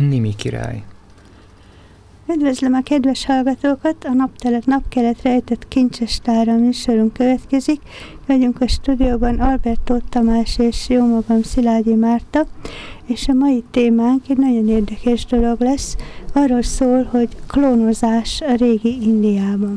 Nimi király. Üdvözlöm a kedves hallgatókat! A napkelet rejtett kincses tára műsorunk következik. Vagyunk a stúdióban Albert Tóth Tamás és jómagam Szilágyi Márta, és a mai témánk egy nagyon érdekes dolog lesz. Arról szól, hogy klónozás a régi Indiában.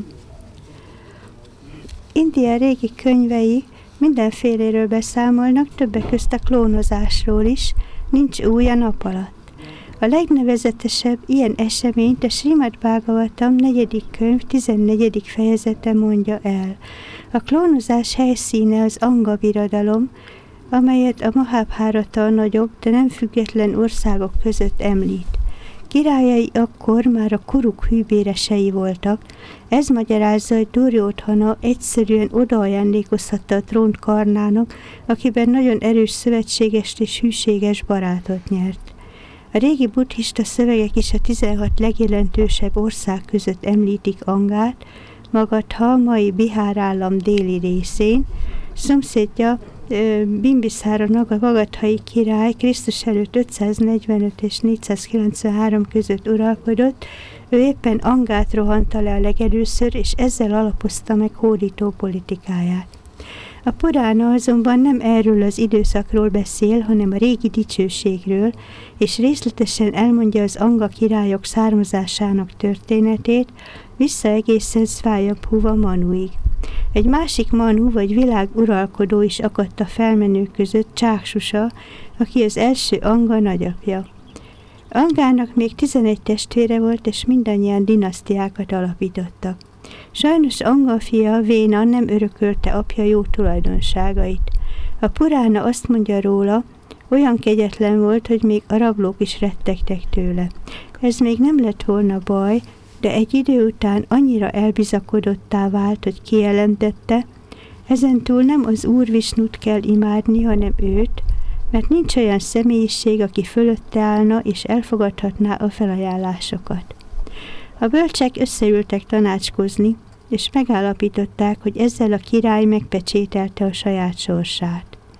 India régi könyvei mindenféléről beszámolnak, többek közt a klónozásról is, nincs új a nap alatt. A legnevezetesebb ilyen eseményt a Srimad Bhagavatam 4. könyv 14. fejezete mondja el. A klónozás helyszíne az Anga birodalom, amelyet a Mahabharata a nagyobb, de nem független országok között említ. Királyai akkor már a Kuruk hűbéresei voltak, ez magyarázza, hogy Duryodhana egyszerűen odaajándékozhatta a trónt Karnának, akiben nagyon erős szövetségest és hűséges barátot nyert. A régi buddhista szövegek is a 16 legjelentősebb ország között említik Angát, Magadha, mai Bihár állam déli részén, szomszédja Bimbiszára Magadhai király Krisztus előtt 545 és 493 között uralkodott, ő éppen Angát rohanta le a legelőször, és ezzel alapozta meg hódító politikáját. A Purána azonban nem erről az időszakról beszél, hanem a régi dicsőségről, és részletesen elmondja az Anga királyok származásának történetét, vissza egészen Svayambhuva Manuig. Egy másik Manu vagy világuralkodó is akadt a felmenők között, Csáksusa, aki az első Anga nagyapja. Angának még 11 testvére volt, és mindannyian dinasztiákat alapítottak. Sajnos Anga fia, Véna nem örökölte apja jó tulajdonságait. A Purána azt mondja róla, olyan kegyetlen volt, hogy még a rablók is rettegtek tőle. Ez még nem lett volna baj, de egy idő után annyira elbizakodottá vált, hogy kijelentette, ezentúl nem az Úr Visnut kell imádni, hanem őt, mert nincs olyan személyiség, aki fölötte állna és elfogadhatná a felajánlásokat. A bölcsek összeültek tanácskozni, és megállapították, hogy ezzel a király megpecsételte a saját sorsát.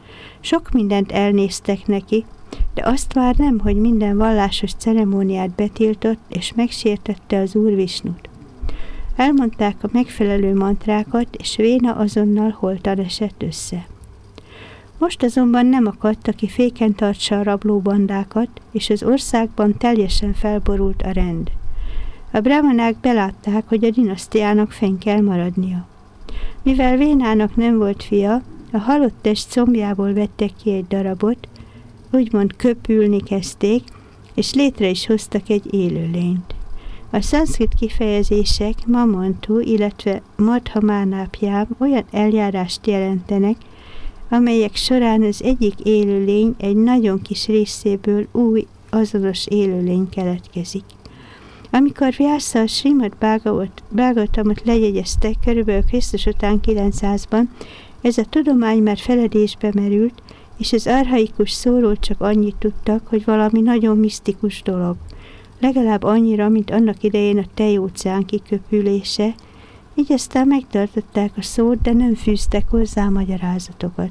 Sok mindent elnéztek neki, de azt már nem, hogy minden vallásos ceremóniát betiltott, és megsértette az Úr Visnut. Elmondták a megfelelő mantrákat, és Véna azonnal holtan esett össze. Most azonban nem akadt, aki féken tartsa a rablóbandákat, és az országban teljesen felborult a rend. A brahmanák belátták, hogy a dinasztiának fenn kell maradnia. Mivel Vénának nem volt fia, a halott test combjából vettek ki egy darabot, úgymond köpülni kezdték, és létre is hoztak egy élőlényt. A szanszkrit kifejezések mamantu, illetve madhamánápjám olyan eljárást jelentenek, amelyek során az egyik élőlény egy nagyon kis részéből új, azonos élőlény keletkezik. Amikor Vyasa a Srimad Bhagavatamot lejegyezte körülbelül Krisztus után 900-ban, ez a tudomány már feledésbe merült, és az archaikus szóról csak annyit tudtak, hogy valami nagyon misztikus dolog. Legalább annyira, mint annak idején a Tej-óceán kiköpülése, így aztán megtartották a szót, de nem fűztek hozzá magyarázatokat.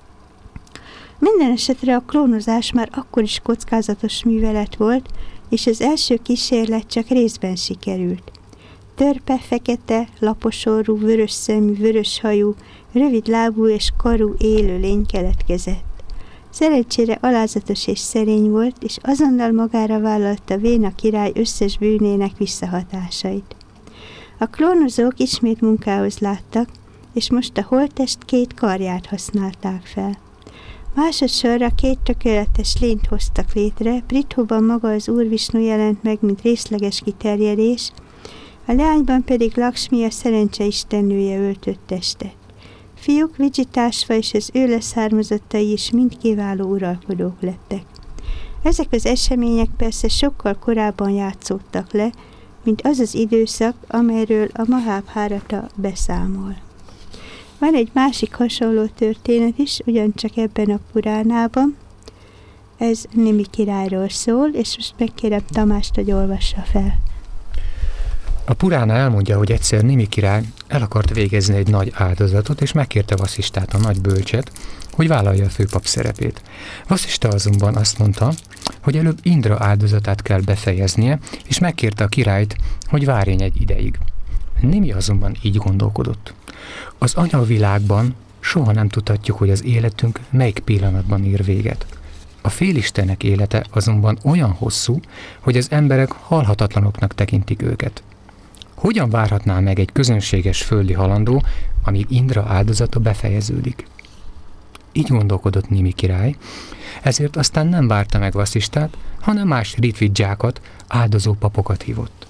Minden esetre a klónozás már akkor is kockázatos művelet volt, és az első kísérlet csak részben sikerült. Törpe, fekete, laposorú, vörös szemű, vörös hajú, rövid lábú és karú élőlény keletkezett. Szerencsére alázatos és szerény volt, és azonnal magára vállalta Véna király összes bűnének visszahatásait. A klónozók ismét munkához láttak, és most a holttest 2 karját használták fel. Másodszorra 2 tökéletes lényt hoztak létre, Prithuban maga az Úr Visnu jelent meg, mint részleges kiterjedés, a leányban pedig Lakshmi, a szerencse istennője öltött testet. Fiúk Vijitásva és az ő leszármazottai is mind kiváló uralkodók lettek. Ezek az események persze sokkal korábban játszódtak le, mint az az időszak, amelyről a Mahabharata beszámol. Van egy másik hasonló történet is, ugyancsak ebben a Puránában. Ez Nimi királyról szól, és most megkérem Tamást, hogy olvassa fel. A Purána elmondja, hogy egyszer Nimi király el akart végezni egy nagy áldozatot, és megkérte Vaszistát, a nagy bölcset, hogy vállalja a főpap szerepét. Vaszista azonban azt mondta, hogy előbb Indra áldozatát kell befejeznie, és megkérte a királyt, hogy várjon egy ideig. Nimi azonban így gondolkodott. Az anyavilágban soha nem tudhatjuk, hogy az életünk melyik pillanatban ér véget. A félistenek élete azonban olyan hosszú, hogy az emberek halhatatlanoknak tekintik őket. Hogyan várhatná meg egy közönséges földi halandó, amíg Indra áldozata befejeződik? Így gondolkodott Nimi király, ezért aztán nem várta meg Vaszistát, hanem más ritvidzsákat, áldozó papokat hívott.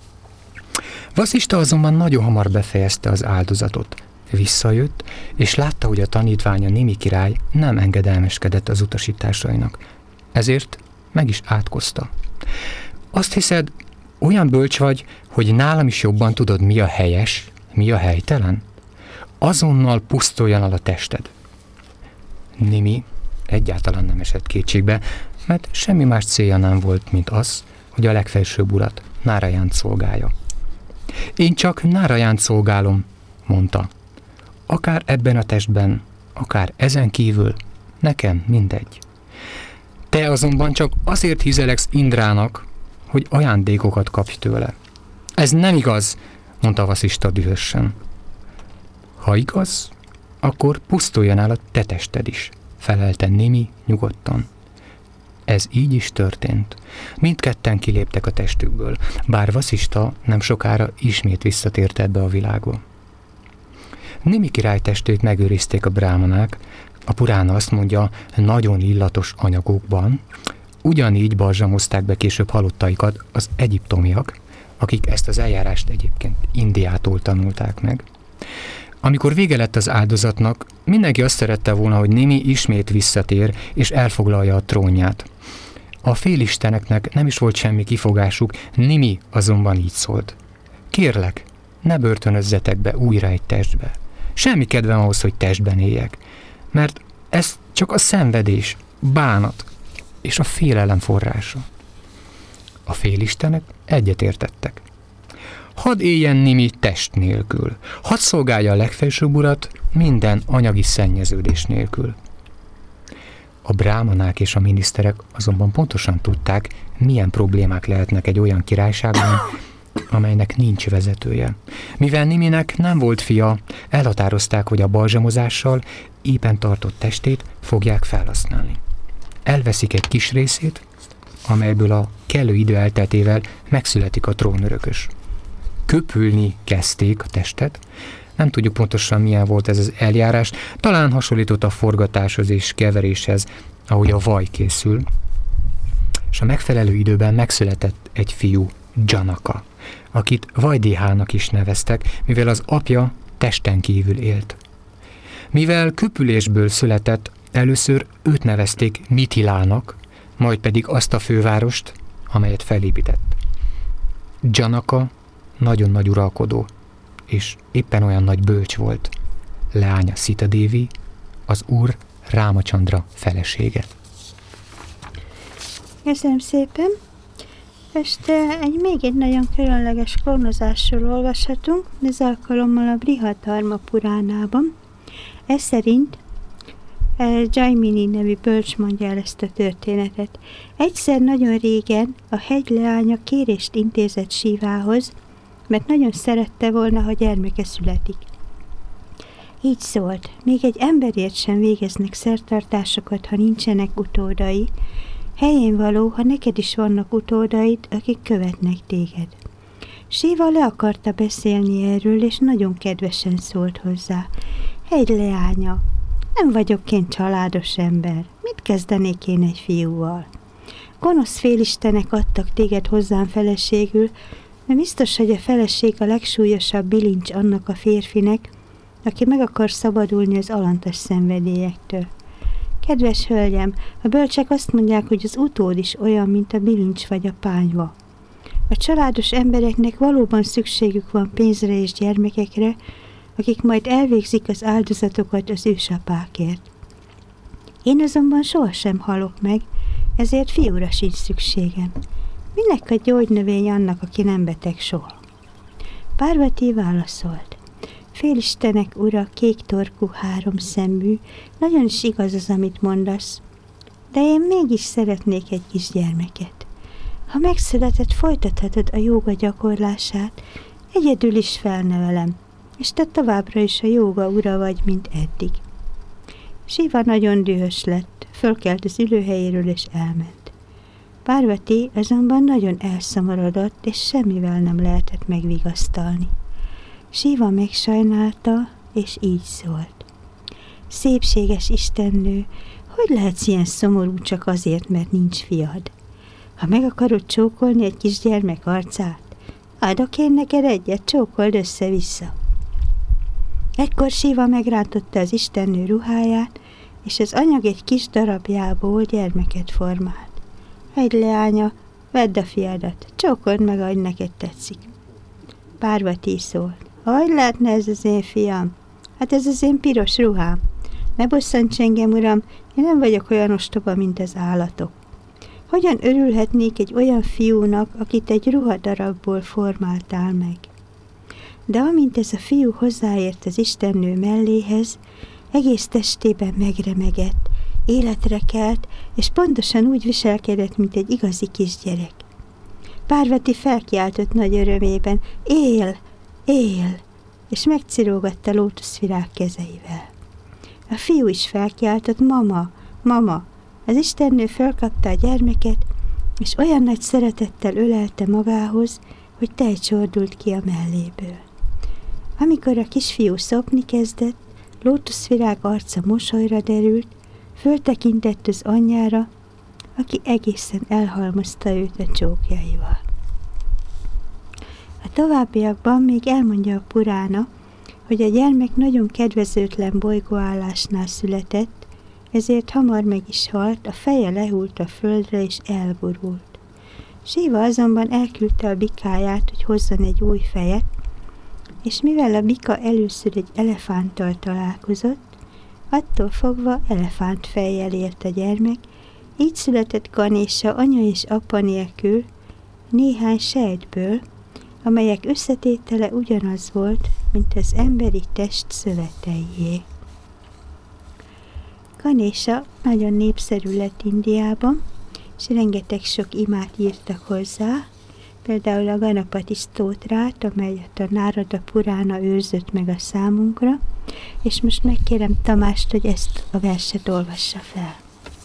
Vaszista azonban nagyon hamar befejezte az áldozatot. Visszajött, és látta, hogy a tanítványa Nimi király nem engedelmeskedett az utasításainak. Ezért meg is átkozta. Azt hiszed, olyan bölcs vagy, hogy nálam is jobban tudod, mi a helyes, mi a helytelen? Azonnal pusztuljon el a tested. Nimi egyáltalán nem esett kétségbe, mert semmi más célja nem volt, mint az, hogy a legfelsőbb urat, Nárajánt szolgálja. Én csak Nárajánt szolgálom, mondta. Akár ebben a testben, akár ezen kívül, nekem mindegy. Te azonban csak azért hizeleksz Indrának, hogy ajándékokat kapj tőle. Ez nem igaz, mondta Vaszista dühösen. Ha igaz, akkor pusztuljon el a te tested is, felelte Nimi nyugodtan. Ez így is történt. Mindketten kiléptek a testükből, bár Vaszista nem sokára ismét visszatért ebbe a világba. Nimi király testét megőrizték a brámanák, a Purána azt mondja, nagyon illatos anyagokban, ugyanígy balzsamozták be később halottaikat az egyiptomiak, akik ezt az eljárást egyébként Indiától tanulták meg. Amikor vége lett az áldozatnak, mindenki azt szerette volna, hogy Nimi ismét visszatér és elfoglalja a trónját. A félisteneknek nem is volt semmi kifogásuk, Nimi azonban így szólt. Kérlek, ne börtönözzetek be újra egy testbe. Semmi kedvem ahhoz, hogy testben éljek, mert ez csak a szenvedés, bánat és a félelem forrása. A félistenek egyetértettek. Hadd éljen Nimi test nélkül, hadd szolgálja a legfelsőbb urat minden anyagi szennyeződés nélkül. A brámanák és a miniszterek azonban pontosan tudták, milyen problémák lehetnek egy olyan királyságban, amelynek nincs vezetője. Mivel Niminek nem volt fia, elhatározták, hogy a balzsamozással éppen tartott testét fogják felhasználni. Elveszik egy kis részét, amelyből a kellő idő elteltével megszületik a trónörökös. Köpülni kezdték a testet, nem tudjuk pontosan milyen volt ez az eljárás, talán hasonlított a forgatáshoz és keveréshez, ahogy a vaj készül, és a megfelelő időben megszületett egy fiú, Janaka, akit Vajdéhának is neveztek, mivel az apja testen kívül élt. Mivel köpülésből született, először őt nevezték Mithilának, majd pedig azt a fővárost, amelyet felépített. Janaka nagyon nagy uralkodó, és éppen olyan nagy bölcs volt. Leánya Sita Dévi, az úr Rámacsandra felesége. Köszönöm szépen! Most még egy nagyon különleges klónozásról olvashatunk, ez alkalommal a Brihadarma Puránában. Ez szerint Jaimini nevű bölcs mondja el ezt a történetet. Egyszer nagyon régen a hegy leánya kérést intézett Sivához, mert nagyon szerette volna, ha gyermeke születik. Így szólt, még egy emberért sem végeznek szertartásokat, ha nincsenek utódai. Helyén való, ha neked is vannak utódaid, akik követnek téged. Siva le akarta beszélni erről, és nagyon kedvesen szólt hozzá. Hegy leánya, nem vagyok én családos ember. Mit kezdenék én egy fiúval? Gonosz félistenek adtak téged hozzám feleségül, mert biztos, hogy a feleség a legsúlyosabb bilincs annak a férfinek, aki meg akar szabadulni az alantas szenvedélyektől. Kedves hölgyem, a bölcsek azt mondják, hogy az utód is olyan, mint a bilincs vagy a pányva. A családos embereknek valóban szükségük van pénzre és gyermekekre, akik majd elvégzik az áldozatokat az ősapákért. Én azonban sohasem halok meg, ezért fiúra sincs szükségem. Minek a gyógynövény annak, aki nem beteg soha? Párvati válaszolt: Félistenek ura, kék torkú, háromszemű, nagyon is igaz az, amit mondasz, de én mégis szeretnék egy kisgyermeket. Ha megszületett, folytathatod a jóga gyakorlását, egyedül is felnevelem, és te továbbra is a jóga ura vagy, mint eddig. Siva nagyon dühös lett, fölkelt az ülőhelyéről és elment. Párvati azonban nagyon elszomorodott, és semmivel nem lehetett megvigasztalni. Siva megsajnálta, és így szólt: Szépséges istennő, hogy lehetsz ilyen szomorú csak azért, mert nincs fiad? Ha meg akarod csókolni egy kisgyermek arcát, adok én neked egyet, csókold össze-vissza. Ekkor Siva megrántotta az istennő ruháját, és az anyag egy kis darabjából gyermeket formált. Egy leánya, vedd a fiadat, csókold meg, ahogy neked tetszik. Párvati szólt: Hogy lehetne ez az én fiam? Hát ez az én piros ruhám. Ne bosszants engem, uram, én nem vagyok olyan ostoba, mint az állatok. Hogyan örülhetnék egy olyan fiúnak, akit egy ruhadarabból formáltál meg? De amint ez a fiú hozzáért az istennő melléhez, egész testében megremegett, életre kelt, és pontosan úgy viselkedett, mint egy igazi kisgyerek. Párvati felkiáltott nagy örömében: Él! Él! És megcirógatta lótuszvirág kezeivel. A fiú is felkiáltott: Mama! Mama! Az istennő fölkapta a gyermeket, és olyan nagy szeretettel ölelte magához, hogy tej csordult ki a melléből. Amikor a kisfiú szopni kezdett, lótuszvirág arca mosolyra derült, föltekintett az anyjára, aki egészen elhalmozta őt a csókjaival. A továbbiakban még elmondja a Purána, hogy a gyermek nagyon kedvezőtlen bolygóállásnál született, ezért hamar meg is halt, a feje lehult a földre és elborult. Siva azonban elküldte a bikáját, hogy hozzon egy új fejet, és mivel a bika először egy elefánttal találkozott, attól fogva elefántfejjel ért a gyermek, így született Ganésa anya és apa nélkül néhány sejtből, amelyek összetétele ugyanaz volt, mint az emberi test szöveteié. Ganésa nagyon népszerű lett Indiában, és rengeteg sok imát írtak hozzá, például a Ganapati Sztótrát, amelyet a Nárada Purána őrzött meg a számunkra, és most megkérem Tamást, hogy ezt a verset olvassa fel.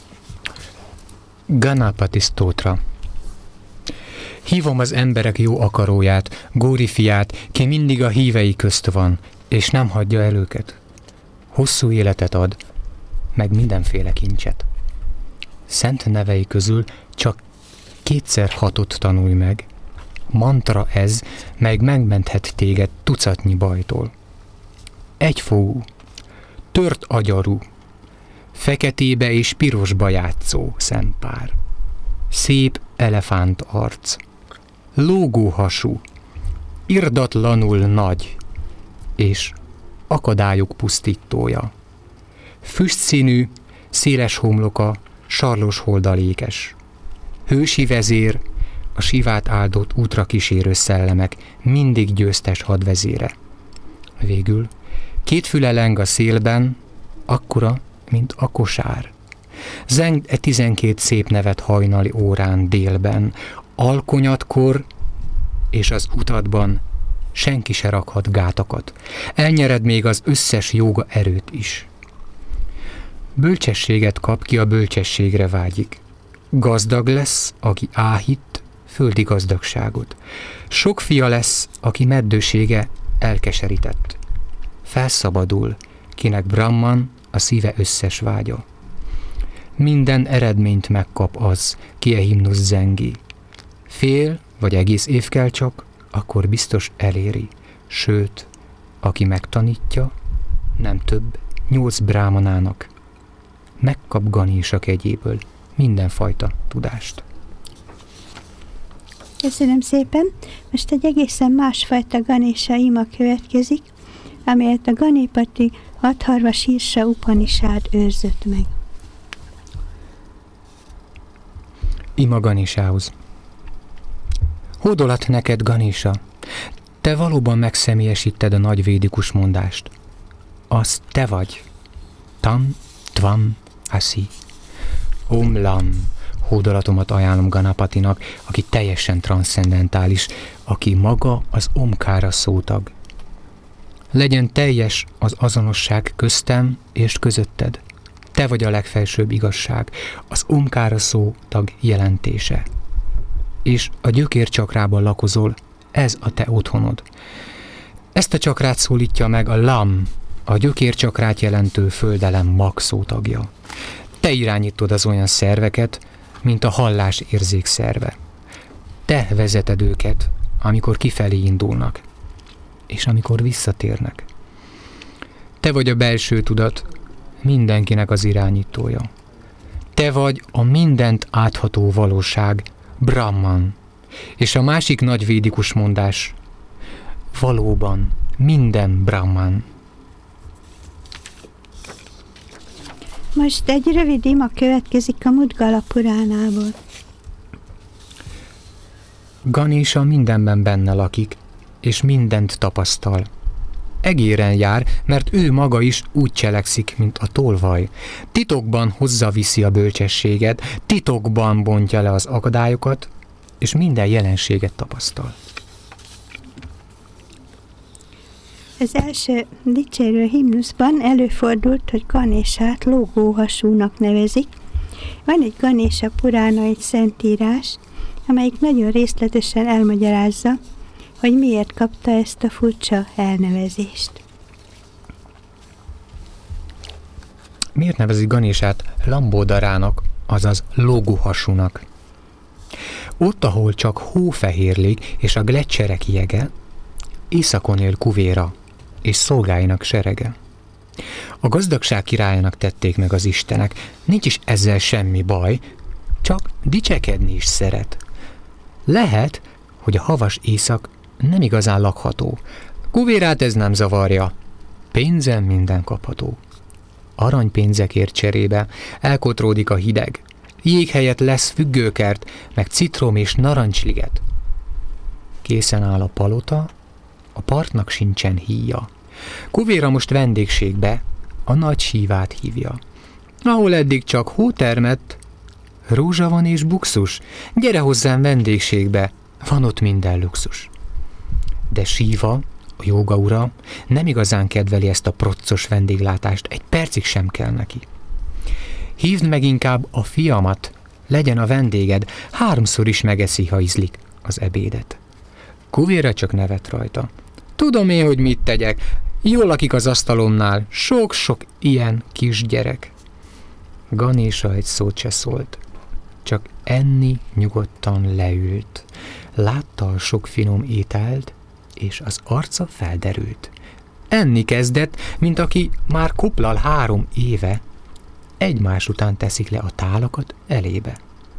Ganapati Sztótra. Hívom az emberek jó akaróját, Góri fiát, ki mindig a hívei közt van, és nem hagyja el őket. Hosszú életet ad, meg mindenféle kincset. Szent nevei közül csak 2x6 tanulj meg. Mantra ez, meg megmenthet téged tucatnyi bajtól. Egyfogú, tört agyarú, feketébe és pirosba játszó szempár. Szép elefánt arc, lógó hasú, irdatlanul nagy, és akadályok pusztítója. Füstszínű, széles homloka, sarlos holdalékes. Hősi vezér, a Sivát áldott útra kísérő szellemek mindig győztes hadvezére. Végül 2 füle leng a szélben, akkora, mint a kosár. Zeng 12 szép nevet hajnali órán délben, alkonyatkor és az utatban senki se rakhat gátakat. Elnyered még az összes jóga erőt is. Bölcsességet kap, ki a bölcsességre vágyik. Gazdag lesz, aki áhít földi gazdagságot. Sok fia lesz, aki meddősége elkeserített. Felszabadul, kinek Brahman a szíve összes vágya. Minden eredményt megkap az, ki a himnusz zengi. Fél vagy egész év kell csak, akkor biztos eléri. Sőt, aki megtanítja, nem több 8 brámanának, megkap Ganésa kegyéből mindenfajta tudást. Köszönöm szépen! Most egy egészen másfajta Ganésa ima következik, amelyet a Ganapati Atharva Sírsa Upanishad őrzött meg. Ima Ganésához. Hódolat neked, Ganésa! Te valóban megszemélyesíted a nagy védikus mondást. Az te vagy. Tam, tvam, asi. Om lam. Hódolatomat ajánlom Ganapatinak, aki teljesen transzcendentális, aki maga az omkára szótag. Legyen teljes az azonosság köztem és közötted. Te vagy a legfelsőbb igazság, az omkára szótag jelentése. És a gyökércsakrában lakozol, ez a te otthonod. Ezt a csakrát szólítja meg a lam, a gyökércsakrát jelentő földelem mag szótagja. Te irányítod az olyan szerveket, mint a hallás érzékszerve. Te vezeted őket, amikor kifelé indulnak, és amikor visszatérnek. Te vagy a belső tudat, mindenkinek az irányítója. Te vagy a mindent átható valóság, Brahman, és a másik nagy védikus mondás, valóban minden Brahman. Most egy rövid ima következik a Mudgala Puránából. Ganesha mindenben benne lakik, és mindent tapasztal. Egéren jár, mert ő maga is úgy cselekszik, mint a tolvaj. Titokban hozzaviszi a bölcsességet, titokban bontja le az akadályokat, és minden jelenséget tapasztal. Az első dicsérő himnuszban előfordult, hogy Ganésát lógóhasúnak nevezik. Van egy Ganesha Purána, egy szentírás, amelyik nagyon részletesen elmagyarázza, hogy miért kapta ezt a furcsa elnevezést. Miért nevezik Ganésát Lambódarának, azaz lógóhasúnak? Ott, ahol csak hófehérlik és a gleccserek jege, északon él Kuvéra és szolgáinak serege. A gazdagság királyának tették meg az istenek, nincs is ezzel semmi baj, csak dicsekedni is szeret. Lehet, hogy a havas éjszak nem igazán lakható. Kuvérát ez nem zavarja. Pénzen minden kapható. Aranypénzekért cserébe elkotródik a hideg. Jég helyett lesz függőkert, meg citrom és narancsliget. Készen áll a palota, a partnak sincsen híja. Kuvéra most vendégségbe a nagy sívát hívja. Ahol eddig csak hó termett, rózsa van és buxus, gyere hozzám vendégségbe, van ott minden luxus. De Síva, a jóga ura, nem igazán kedveli ezt a proccos vendéglátást, egy percig sem kell neki. Hívd meg inkább a fiamat, legyen a vendéged, 3-szor is megeszi, ha ízlik az ebédet. Kuvéra csak nevet rajta. Tudom én, hogy mit tegyek, jól lakik az asztalomnál, sok-sok ilyen kisgyerek. Ganesha egy szót se szólt, csak enni nyugodtan leült. Látta a sok finom ételt, és az arca felderült. Enni kezdett, mint aki már koplal 3 éve, egymás után teszik le a tálakat elébe.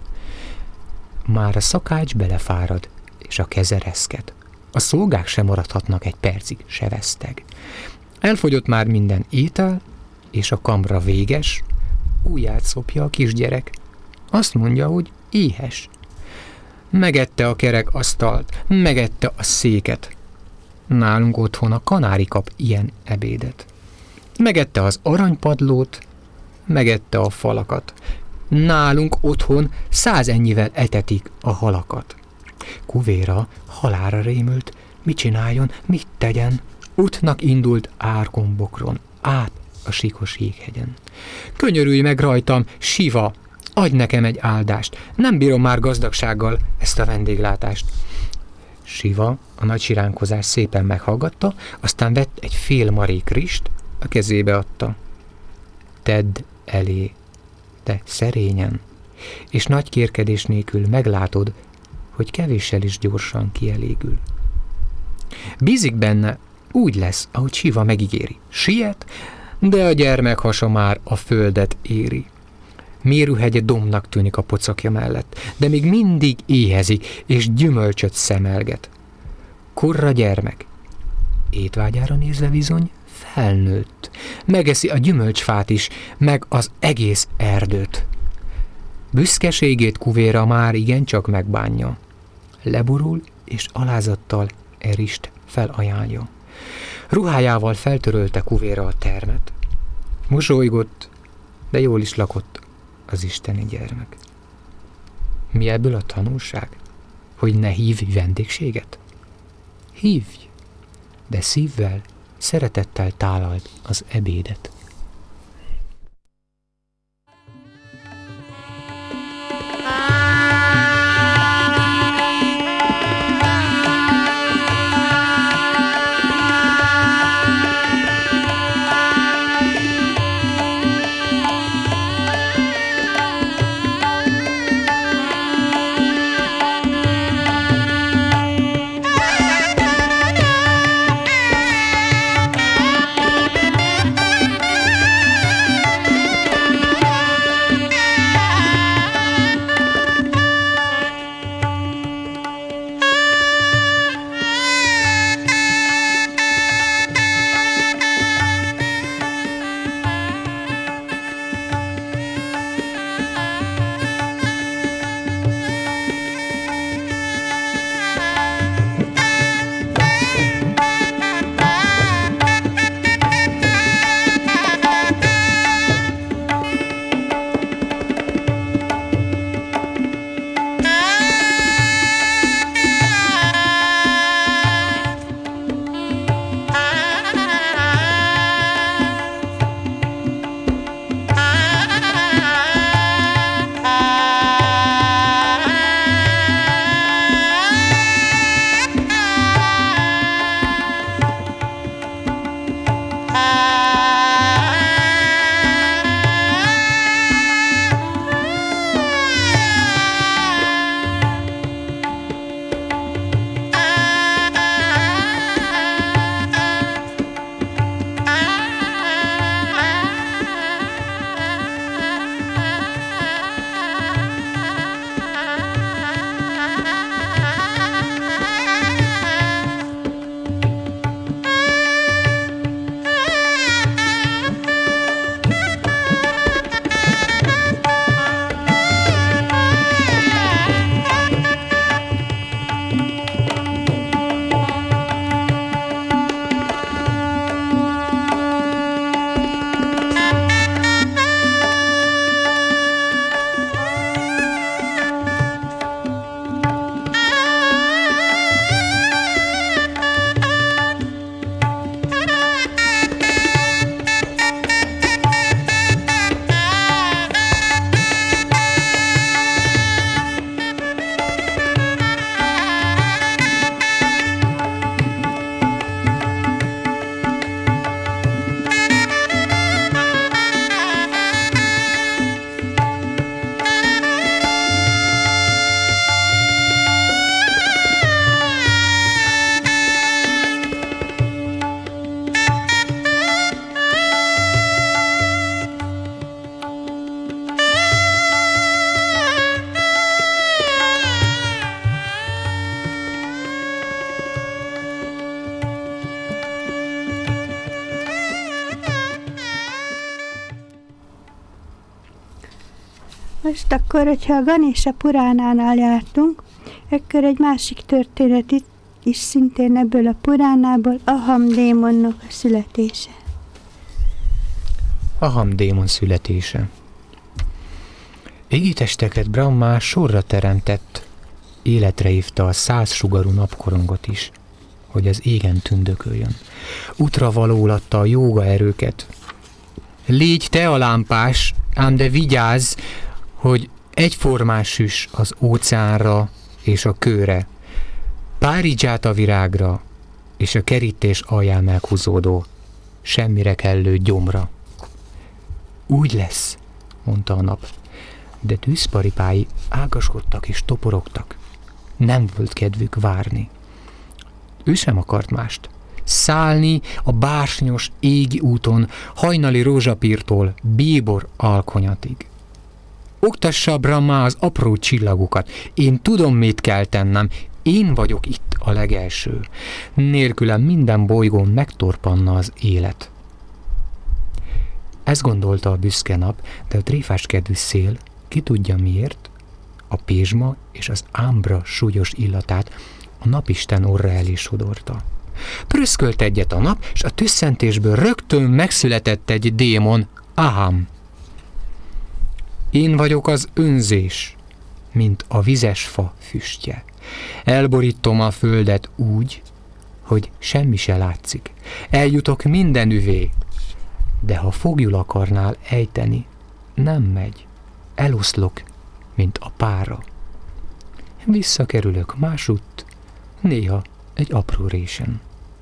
Már a szakács belefárad, és a keze reszket. A szolgák sem maradhatnak egy percig, se veszteg. Elfogyott már minden étel, és a kamra véges, ujját szopja a kisgyerek. Azt mondja, hogy éhes. Megette a kerek asztalt, megette a széket. Nálunk otthon a kanári kap ilyen ebédet. Megette az aranypadlót, megette a falakat. Nálunk otthon 100 ennyivel etetik a halakat. Kuvéra halálra rémült, mit csináljon, mit tegyen. Útnak indult árkombokron, át a síkos jéghegyen. Könyörülj meg rajtam, Siva, adj nekem egy áldást, nem bírom már gazdagsággal ezt a vendéglátást. Siva a nagy siránkozás szépen meghallgatta, aztán vett egy fél marék rist, a kezébe adta. Tedd elé, te szerényen, és nagy kérkedés nélkül meglátod, hogy kevéssel is gyorsan kielégül. Bízik benne, úgy lesz, ahogy Siva megígéri. Siet, de a gyermek hasa már a földet éri. Mérőhegye dombnak tűnik a pocakja mellett, de még mindig éhezik, és gyümölcsöt szemelget. Korra gyermek, étvágyára nézve bizony felnőtt. Megeszi a gyümölcsfát is, meg az egész erdőt. Büszkeségét Kuvéra már igencsak megbánja. Leborul, és alázattal erist felajánlja. Ruhájával feltörölte kuvéra a termet. Mosolygott, de jól is lakott az isteni gyermek. Mi ebből a tanulság? Hogy ne hívj vendégséget? Hívj, de szívvel, szeretettel tálald az ebédet. Most akkor, hogyha a Ganesha Puránánál jártunk, akkor egy másik történet is szintén ebből a Puránából, Aham démonnak a születése. Aham démon születése. Égitesteket Brahma sorra teremtett, életre hívta a 100 sugarú napkorongot is, hogy az égen tündököljön. Útra valólatta a jóga erőket. Légy te a lámpás, ám de vigyázz, hogy egyformás süss az óceánra és a kőre, párizsáta virágra és a kerítés alján meghúzódó, semmire kellő gyomra. Úgy lesz, mondta a nap, de tűzparipái ágaskodtak és toporogtak. Nem volt kedvük várni. Ő sem akart mást. Szállni a bársonyos égi úton, hajnali rózsapírtól bíbor alkonyatig. Oktassa Brahma az apró csillagokat. Én tudom, mit kell tennem. Én vagyok itt a legelső. Nélkülem minden bolygón megtorpanna az élet. Ezt gondolta a büszke nap, de a tréfáskedvű szél, ki tudja miért, a pézsma és az ámbra súlyos illatát a napisten orra elé sodorta. Prüszkölt egyet a nap, és a tüsszentésből rögtön megszületett egy démon, Aham. Én vagyok az önzés, mint a vizes fa füstje. Elborítom a földet úgy, hogy semmi se látszik. Eljutok mindenüvé, de ha foglyul akarnál ejteni, nem megy. Eloszlok, mint a pára. Visszakerülök másutt, néha egy apró résen.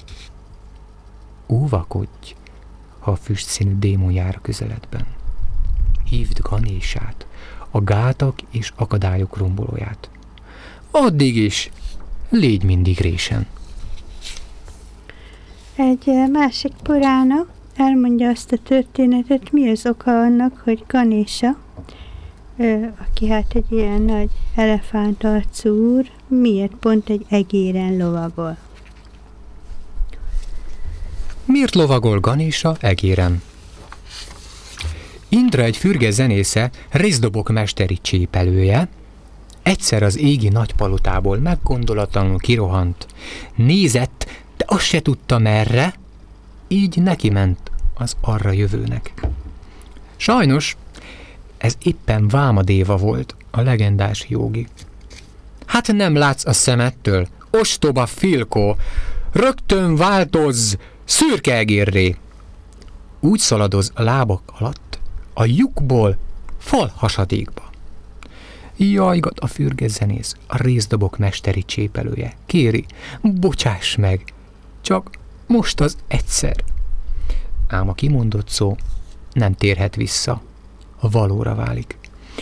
Óvakodj, ha a füstszínű démon jár a közeledben. Hívd Ganésát, a gátak és akadályok rombolóját. Addig is légy mindig résen. Egy másik purána elmondja azt a történetet, mi az oka annak, hogy Ganésa, aki hát egy ilyen nagy elefántarcú úr, miért pont egy egéren lovagol. Miért lovagol Ganésa egéren? Indra egy fürge zenésze, részdobok mesteri csépelője, egyszer az égi nagypalotából meggondolatlanul kirohant. Nézett, de azt se tudta merre, így neki ment az arra jövőnek. Sajnos ez éppen Vámadéva volt, a legendás jógi. Hát nem látsz a szemettől, ostoba filkó, rögtön változz szürke egérré. Úgy szaladoz a lábak alatt, a lyukból fal hasadékba. Jajgat a fürge zenész, a részdobok mesteri csépelője. Kéri, bocsáss meg, csak most az egyszer. Ám a kimondott szó nem térhet vissza, valóra válik.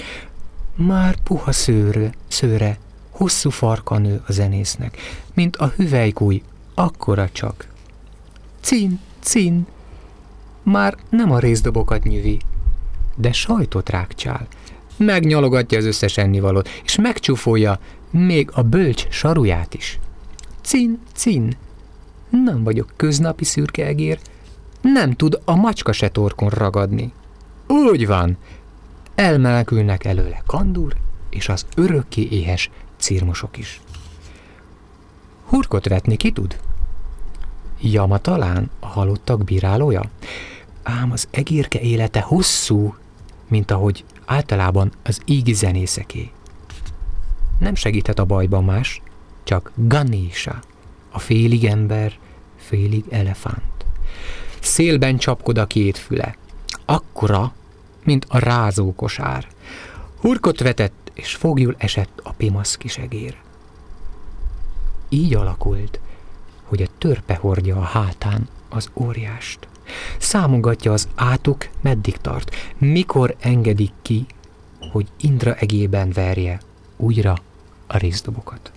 Már puha szőre, hosszú farka nő a zenésznek, mint a hüvelykúj, akkora csak. Cin, cin, már nem a részdobokat nyüvi, de sajtot rákcsál. Megnyalogatja az összes ennivalót, és megcsúfolja még a bölcs saruját is. Cin, cin, nem vagyok köznapi szürke egér, nem tud a macska se torkon ragadni. Úgy van, elmenekülnek előle Kandur és az örökké éhes cirmosok is. Hurkot vetni ki tud? Jama talán a halottak bírálója? Ám az egérke élete hosszú, mint ahogy általában az ígi zenészeké. Nem segíthet a bajban más, csak Ganésa, a félig ember, félig elefánt. Szélben csapkod a két füle, akkora, mint a rázókosár. Hurkot vetett, és foglyul esett a pimasz kis egér. Így alakult, hogy a törpe hordja a hátán az óriást. Számogatja az átuk, meddig tart, mikor engedik ki, hogy Indra egében verje újra a részdobokat.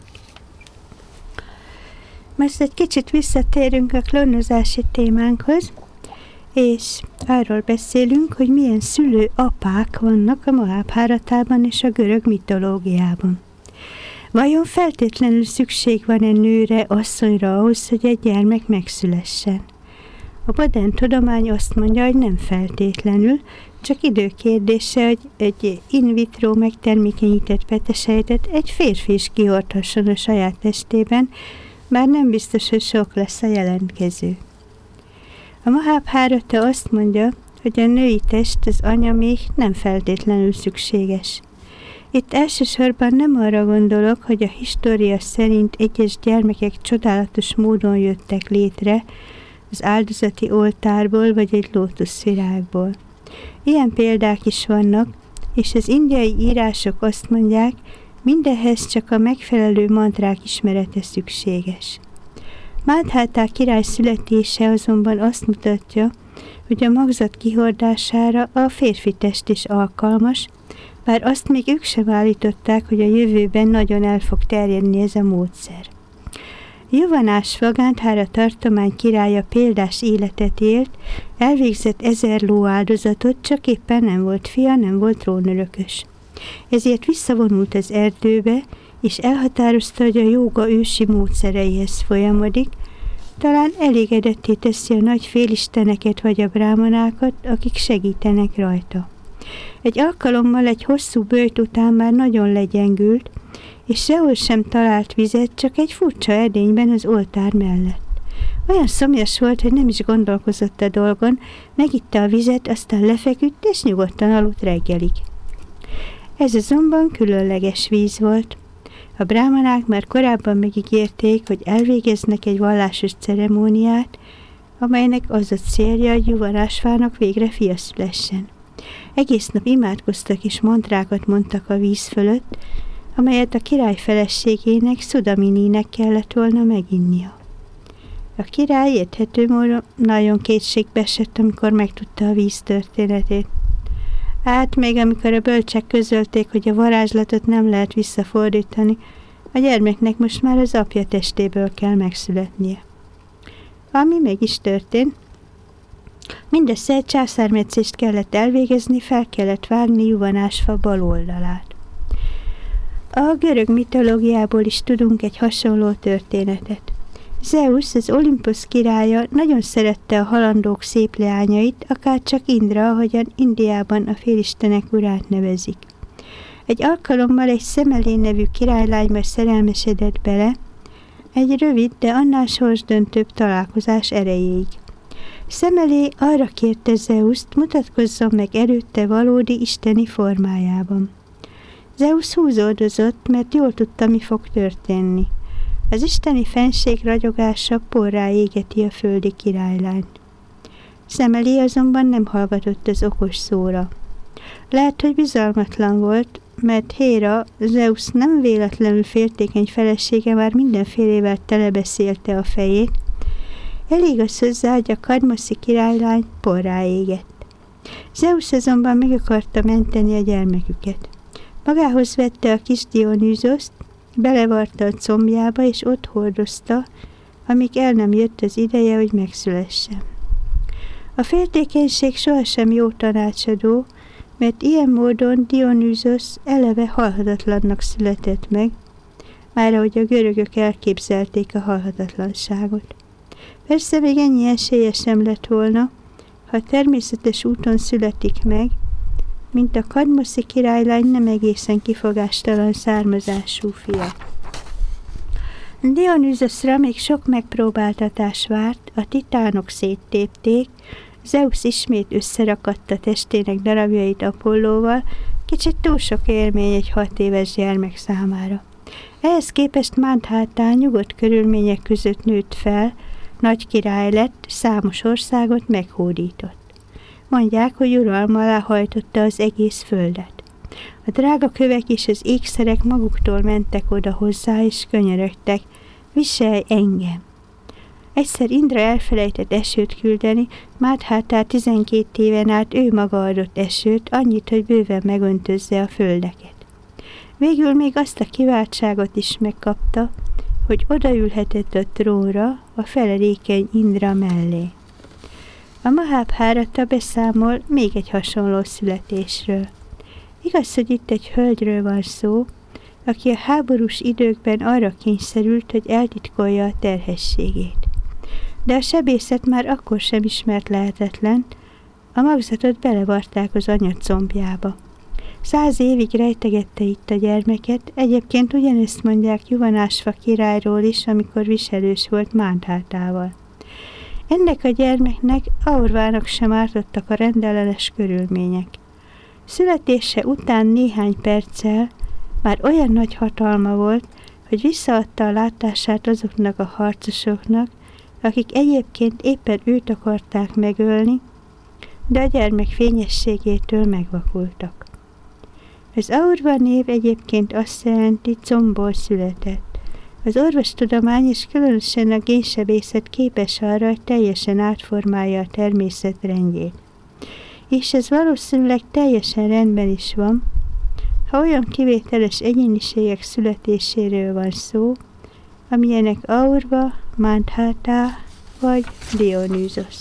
Most egy kicsit visszatérünk a klónozási témánkhoz, és arról beszélünk, hogy milyen szülő apák vannak a Mahábháratában és a görög mitológiában. Vajon feltétlenül szükség van-e nőre, asszonyra ahhoz, hogy egy gyermek megszülessen? A modern tudomány azt mondja, hogy nem feltétlenül, csak időkérdése, hogy egy in vitro megtermékenyített petesejtet egy férfi is kihordhasson a saját testében, bár nem biztos, hogy sok lesz a jelentkező. A Mahábhárata azt mondja, hogy a női test, az anyaméh nem feltétlenül szükséges. Itt elsősorban nem arra gondolok, hogy a história szerint egyes gyermekek csodálatos módon jöttek létre az áldozati oltárból vagy egy lótuszvirágból. Ilyen példák is vannak, és az indiai írások azt mondják, mindehhez csak a megfelelő mantrák ismerete szükséges. Mádhátá király születése azonban azt mutatja, hogy a magzat kihordására a férfi test is alkalmas, bár azt még ők sem állították, hogy a jövőben nagyon el fog terjedni ez a módszer. Juvanásva Gandhara tartomány királya példás életet élt, elvégzett 1000 lóáldozatot, csak éppen nem volt fia, nem volt trónörökös. Ezért visszavonult az erdőbe, és elhatározta, hogy a jóga ősi módszereihez folyamodik, talán elégedetté teszi a nagy félisteneket vagy a brámanákat, akik segítenek rajta. Egy alkalommal egy hosszú böjt után már nagyon legyengült, és sehol sem talált vizet, csak egy furcsa edényben az oltár mellett. Olyan szomjas volt, hogy nem is gondolkozott a dolgon, megitta a vizet, aztán lefeküdt, és nyugodtan aludt reggelig. Ez azonban különleges víz volt. A bráhmanák már korábban megígérték, hogy elvégeznek egy vallásos ceremóniát, amelynek az a célja, hogy Juvanásvának végre fia szülessen. Egész nap imádkoztak és mantrákat mondtak a víz fölött, amelyet a király feleségének, Szudamininek kellett volna meginnia. A király érthető módon nagyon kétségbe esett, amikor megtudta a víz történetét. Hát még amikor a bölcsek közölték, hogy a varázslatot nem lehet visszafordítani, a gyermeknek most már az apja testéből kell megszületnie. Ami meg is történt, mindössze egy császármetszést kellett elvégezni, fel kellett vágni Juvanásfa bal oldalát. A görög mitológiából is tudunk egy hasonló történetet. Zeus, az Olimpusz királya nagyon szerette a halandók szép leányait, akárcsak Indra, ahogyan Indiában a félistenek urát nevezik. Egy alkalommal egy Szemelé nevű királylányba szerelmesedett bele, egy rövid, de annál sorsdöntőbb találkozás erejéig. Szemelé arra kérte Zeuszt, mutatkozzon meg előtte valódi isteni formájában. Zeus húzódozott, mert jól tudta, mi fog történni. Az isteni fenség ragyogása porrá égeti a földi királylányt. Szemelé azonban nem hallgatott az okos szóra. Lehet, hogy bizalmatlan volt, mert Héra, Zeus nem véletlenül féltékeny felesége már mindenfélével telebeszélte a fejét. Elég az hozzá, hogy a kadmoszi királylány porrá égett. Zeus azonban meg akarta menteni a gyermeküket. Magához vette a kis Dionűzoszt, belevarta a combjába, és ott hordozta, amíg el nem jött az ideje, hogy megszülessen. A féltékenység sohasem jó tanácsadó, mert ilyen módon Dionűzos eleve halhatatlannak született meg, már ahogy a görögök elképzelték a halhatatlanságot. Persze még ennyi esélye sem lett volna, ha természetes úton születik meg, mint a kadmoszi királylány nem egészen kifogástalan származású fia. Dionűzosra még sok megpróbáltatás várt, a titánok széttépték, Zeus ismét összerakatta testének darabjait Apollóval, kicsit túl sok élmény egy 6 éves gyermek számára. Ehhez képest Mandhátá nyugodt körülmények között nőtt fel, nagy király lett, számos országot meghódított. Mondják, hogy uralma alá hajtotta az egész földet. A drága kövek és az ékszerek maguktól mentek oda hozzá, és könyörögtek, viselj engem! Egyszer Indra elfelejtett esőt küldeni, Mandhátá 12 éven át ő maga adott esőt, annyit, hogy bőven megöntözze a földeket. Végül még azt a kiváltságot is megkapta, hogy odaülhetett a trónra a feledékeny Indra mellé. A Mahábhárata beszámol még egy hasonló születésről. Igaz, hogy itt egy hölgyről van szó, aki a háborús időkben arra kényszerült, hogy eltitkolja a terhességét. De a sebészet már akkor sem ismert lehetetlen, a magzatot belevarták az anya combjába. 100 évig rejtegette itt a gyermeket, egyébként ugyanezt mondják Juvanásva királyról is, amikor viselős volt Mandhátával. Ennek a gyermeknek Aurvának sem ártottak a rendellenes körülmények. Születése után néhány perccel már olyan nagy hatalma volt, hogy visszaadta a látását azoknak a harcosoknak, akik egyébként éppen őt akarták megölni, de a gyermek fényességétől megvakultak. Az Aurva név egyébként azt jelenti, combból született. Az orvostudomány és különösen a génsebészet képes arra, hogy teljesen átformálja a természet rendjét. És ez valószínűleg teljesen rendben is van, ha olyan kivételes egyéniségek születéséről van szó, amilyenek Aurva, Mandhátá vagy Dionűzos.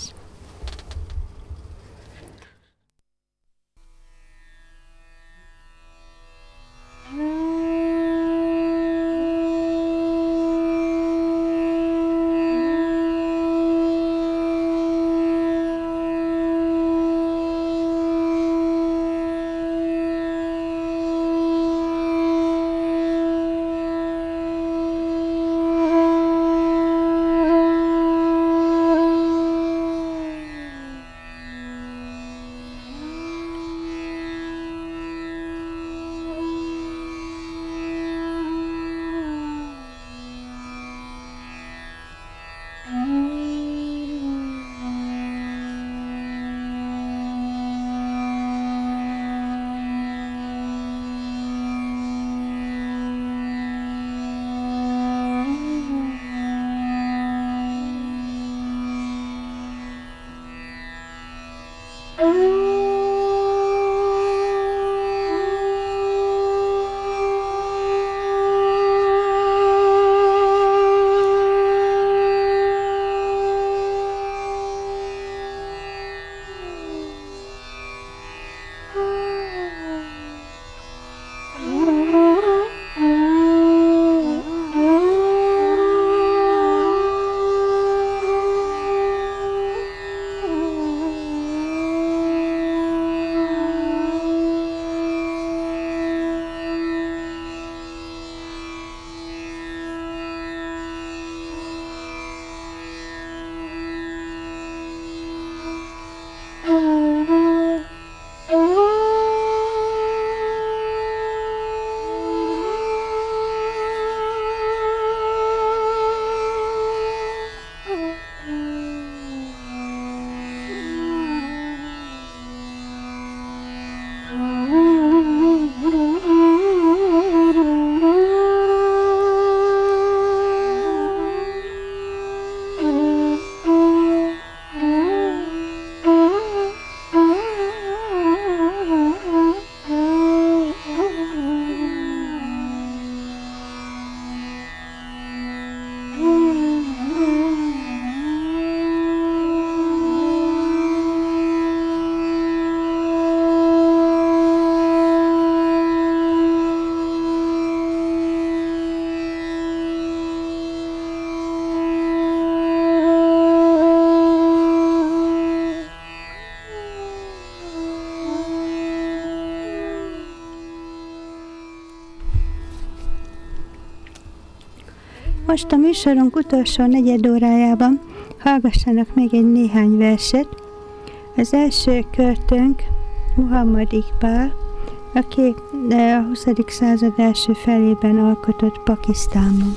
Most a műsorunk utolsó negyed órájában hallgassanak még egy néhány verset. Az első költőnk Muhammad Iqbal, aki a 20. század első felében alkotott Pakisztánban.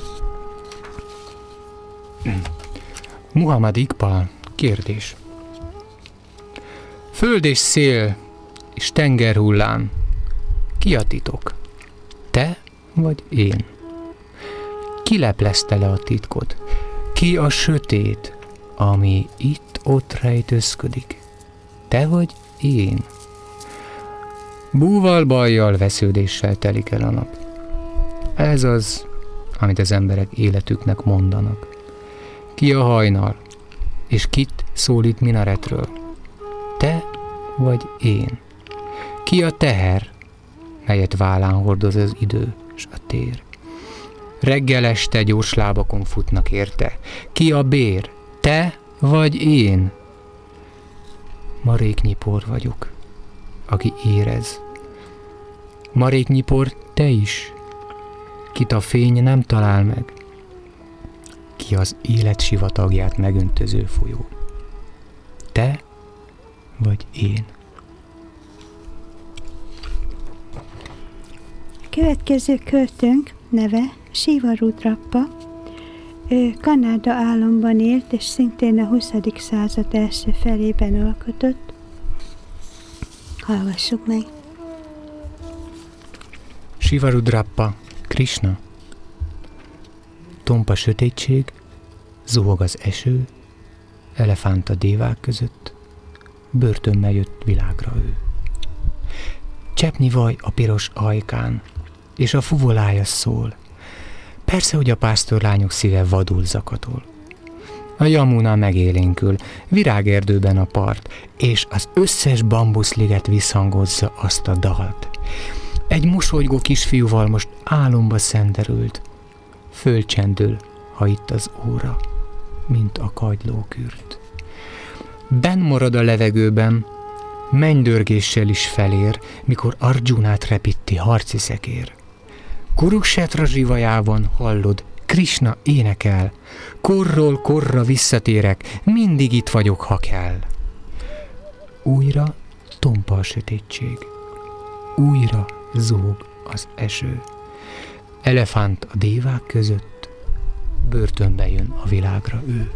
Muhammad Iqbal, kérdés. Föld és szél és tengerhullám, ki a titok? Te vagy én? Ki leplezte le a titkot? Ki a sötét, ami itt-ott rejtőzködik? Te vagy én? Búval, bajjal, vesződéssel telik el a nap. Ez az, amit az emberek életüknek mondanak. Ki a hajnal, és kit szólít minaretről? Te vagy én? Ki a teher, melyet vállán hordoz az idő és a tér? Reggel este gyors lábakon futnak érte. Ki a bér? Te vagy én? Maréknyi por vagyok, aki érez. Maréknyi por te is, kit a fény nem talál meg. Ki az élet sivatagját megöntöző folyó? Te vagy én? A következő költőnk neve Shiva Rudrappa. Ő Kanada államban élt, és szintén a 20. század első felében alkotott. Hallgassuk meg. Shiva Rudrappa, Krishna. Tompa sötétség, zuhog az eső, elefánt a dévák között, börtönbe jött világra ő. Cseppnyi vaj a piros ajkán, és a fuvolája szól. Persze, hogy a pásztorlányok szíve vadul zakatol. A Jamuna megélénkül, virágerdőben a part, és az összes bambuszliget visszhangozza azt a dalt. Egy mosolygó kisfiúval most álomba szenderült. Fölcsendül, ha itt az óra, mint a kagylókürt. Benn marad a levegőben, mennydörgéssel is felér, mikor Arjunát repíti harci szekér. Kuruksetra zsivajában hallod, Krishna énekel, korról korra visszatérek, mindig itt vagyok, ha kell. Újra tompa a sötétség, újra zúg az eső. Elefánt a dévák között, börtönbe jön a világra ő.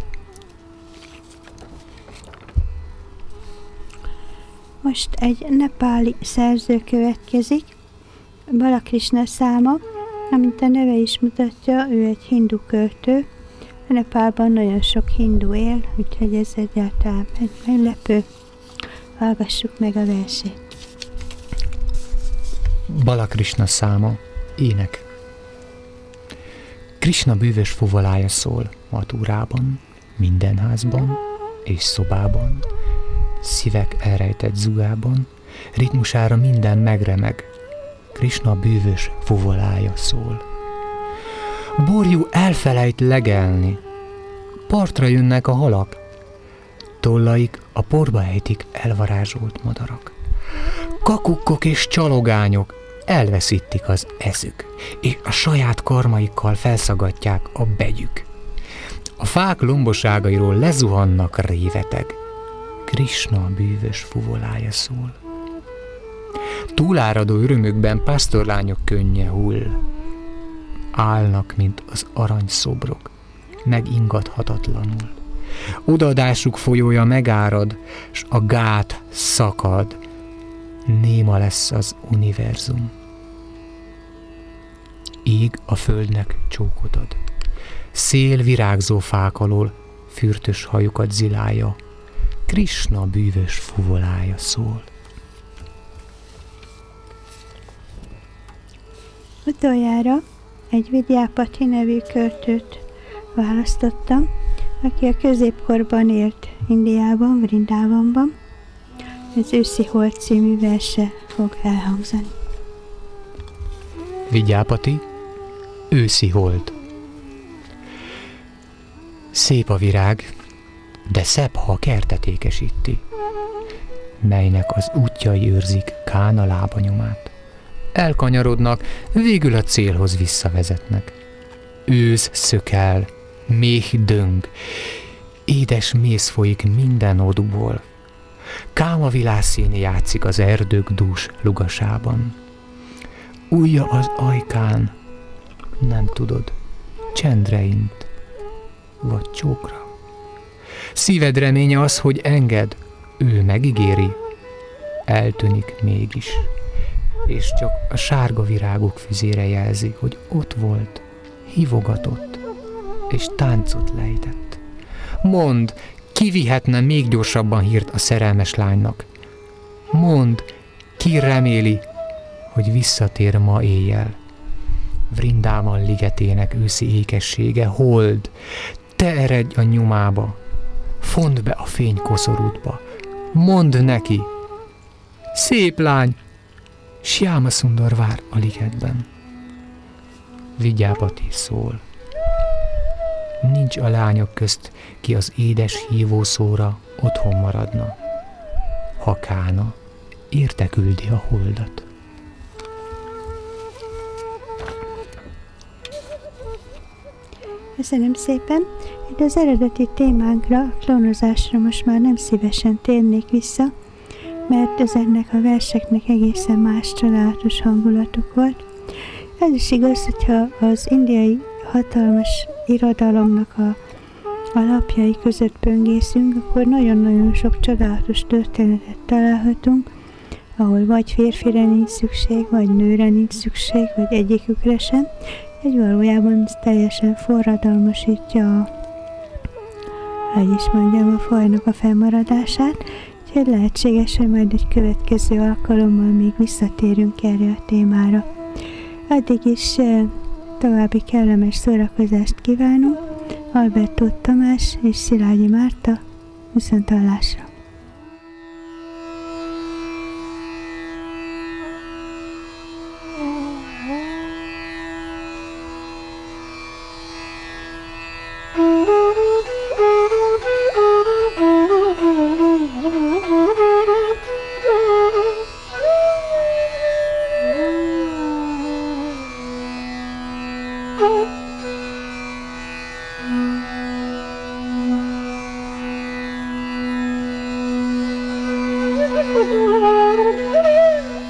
Most egy nepáli szerző következik, Balakrishna Száma, amint a neve is mutatja, ő egy hindu költő. A Nepálban nagyon sok hindu él, úgyhogy ez egyáltalán egy meglepő. Hallgassuk meg a versét. Balakrishna Száma, ének. Krishna bűvös fuvolája szól Matúrában, minden házban és szobában, szívek elrejtett zugában, ritmusára minden megremeg, Krishna bűvös fuvolája szól. Borjú elfelejt legelni, partra jönnek a halak, tollaik a porba ejtik elvarázsolt madarak. Kakukkok és csalogányok elveszítik az eszük, és a saját karmaikkal felszagatják a begyük. A fák lomboságairól lezuhannak réveteg, Krishna bűvös fuvolája szól. Túláradó örömükben pásztorlányok könnye hull. Állnak, mint az aranyszobrok, megingathatatlanul. Odaadásuk folyója megárad, s a gát szakad. Néma lesz az univerzum. Ég a földnek csókot ad. Szél virágzó fák alól fürtös hajukat zilálja. Krishna bűvös fuvolája szól. Utoljára egy Vidyápati nevű költőt választottam, aki a középkorban élt Indiában, Vrindávonban. Az Őszi Hold című verse fog elhangzani. Vidyápati, Őszi Hold. Szép a virág, de szebb, ha a kertet ékesíti, melynek az útjai őrzik Kána lábanyomát. Elkanyarodnak, végül a célhoz visszavezetnek. Ősz szökel, méh döng, édes méz folyik minden odúból. Káma világszín játszik az erdők dús lugasában. Ujja az ajkán, nem tudod, csendre int, vagy csókra. Szíved reménye az, hogy enged, ő megígéri, eltűnik mégis, és csak a sárga virágok füzére jelzi, hogy ott volt, hívogatott, és táncot lejtett. Mondd, ki vihetne még gyorsabban hírt a szerelmes lánynak? Mondd, ki reméli, hogy visszatér ma éjjel. Vrindában ligetének őszi ékessége, hold, te eredj a nyomába, fondd be a fény koszorútba, mondd neki, szép lány, Sjáma Szundar vár a ligetben. Vigyábati szól. Nincs a lányok közt, ki az édes hívószóra otthon maradna. Ha Kána, érte küldi a holdat. Köszönöm szépen. De az eredeti témánkra, a klónozásra most már nem szívesen térnék vissza, mert ezeknek a verseknek egészen más csodálatos hangulatuk volt. Ez is igaz, hogyha az indiai hatalmas irodalomnak a lapjai között böngészünk, akkor nagyon-nagyon sok csodálatos történetet találhatunk, ahol vagy férfire nincs szükség, vagy nőre nincs szükség, vagy egyikükre sem. Egy valójában ez teljesen forradalmasítja a fajnak a fennmaradását, úgyhogy lehetséges, hogy majd egy következő alkalommal még visszatérünk erre a témára. Addig is további kellemes szórakozást kívánunk. Albert Tóth Tamás és Szilágyi Márta, viszonthallásra!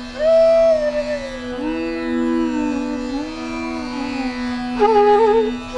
Oh